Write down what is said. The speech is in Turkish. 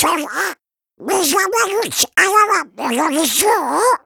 sonra mezarda hiç aramam. Böyle bir şey yok.